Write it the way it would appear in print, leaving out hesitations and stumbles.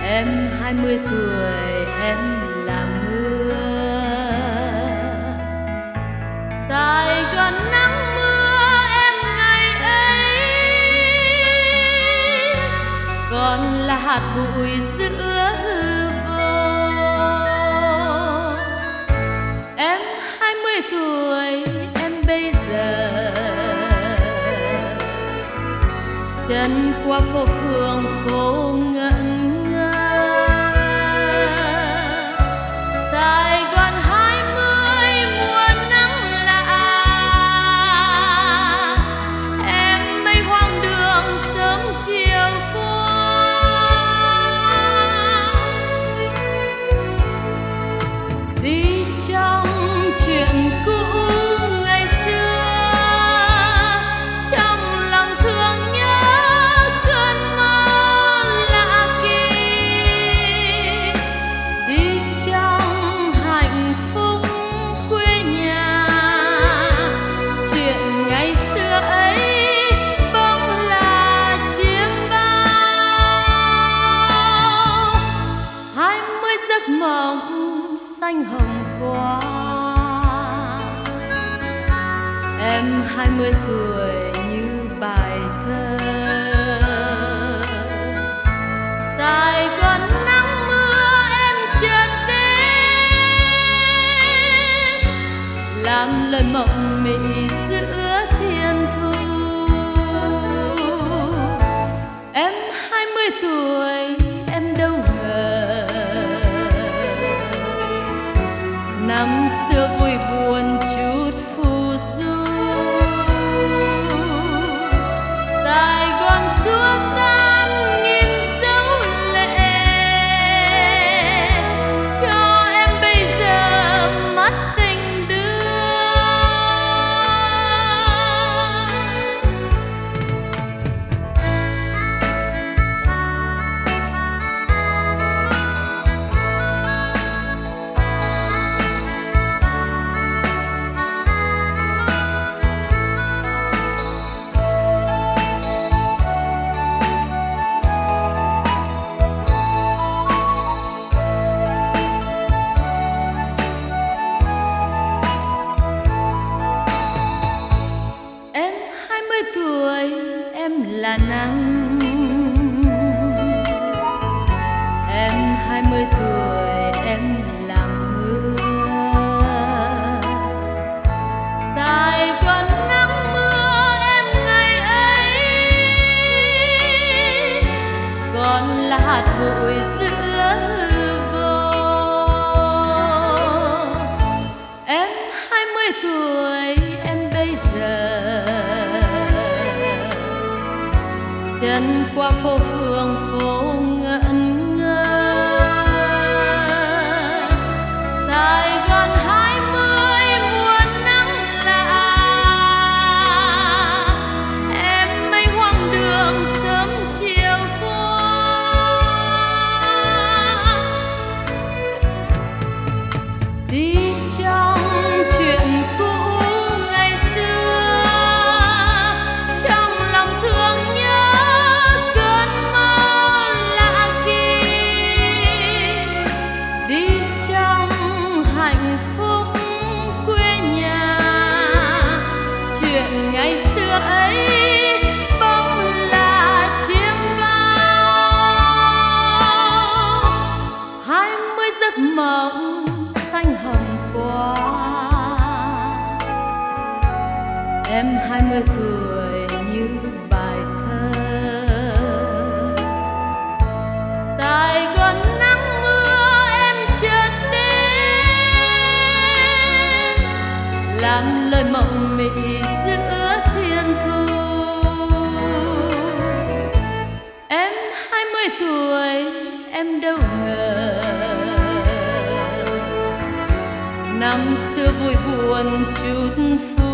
Em 20 tuổi em là mưa, Sài Gòn nắng mưa em ngày ấy, còn là hạt bụi giữa hư vô. Em 20 tuổi em bây giờ chân qua phố phường phố ngẩn ngơ. Sài Gòn 20 mùa nắng lạ, em mây hoang đường sớm chiều qua. Đi trong chuyện cũ ngày xưa, trong lòng thương nhớ cơn mơ lạ kỳ. Đi trong hạnh phúc quê nhà, chuyện ngày xưa ấy bỗng là chiêm bao. 20 giấc mộng xanh hồng qua. Em 20 tuổi như bài thơ, Sài Gòn nắng mưa em chợt đến, làm lời mộng mị giữa thiên thu. Em 20 tuổi em đâu ngờ, năm xưa vui buồn chút phù du. Sài Gòn xua tan nghìn dấu lệ, cho em bây giờ mắt tình đưa. Em 20 tuổi em là nắng, em 20 tuổi em là mưa. Sài Gòn nắng mưa em ngày ấy, còn là hạt bụi giữa hư vô. Em 20 tuổi em bây giờ chân qua phố phường phố ngẩn ngơ. Sài Gòn 20 mùa nắng lạ, em mây hoang đường sớm chiều qua. Đi trong chuyện cũ ngày xưa, trong lòng thương nhớ cơn mơ lạ kỳ. Đi trong hạnh phúc quê nhà, chuyện ngày xưa ấy bỗng là chiêm bao. 20 giấc mộng xanh hồng qua. Em 20 tuổi như bài thơ, Sài Gòn nắng mưa em chợt đến, làm lời mộng mị giữa thiên thu. Em 20 tuổi em đâu ngờ, năm xưa vui buồn chút phút.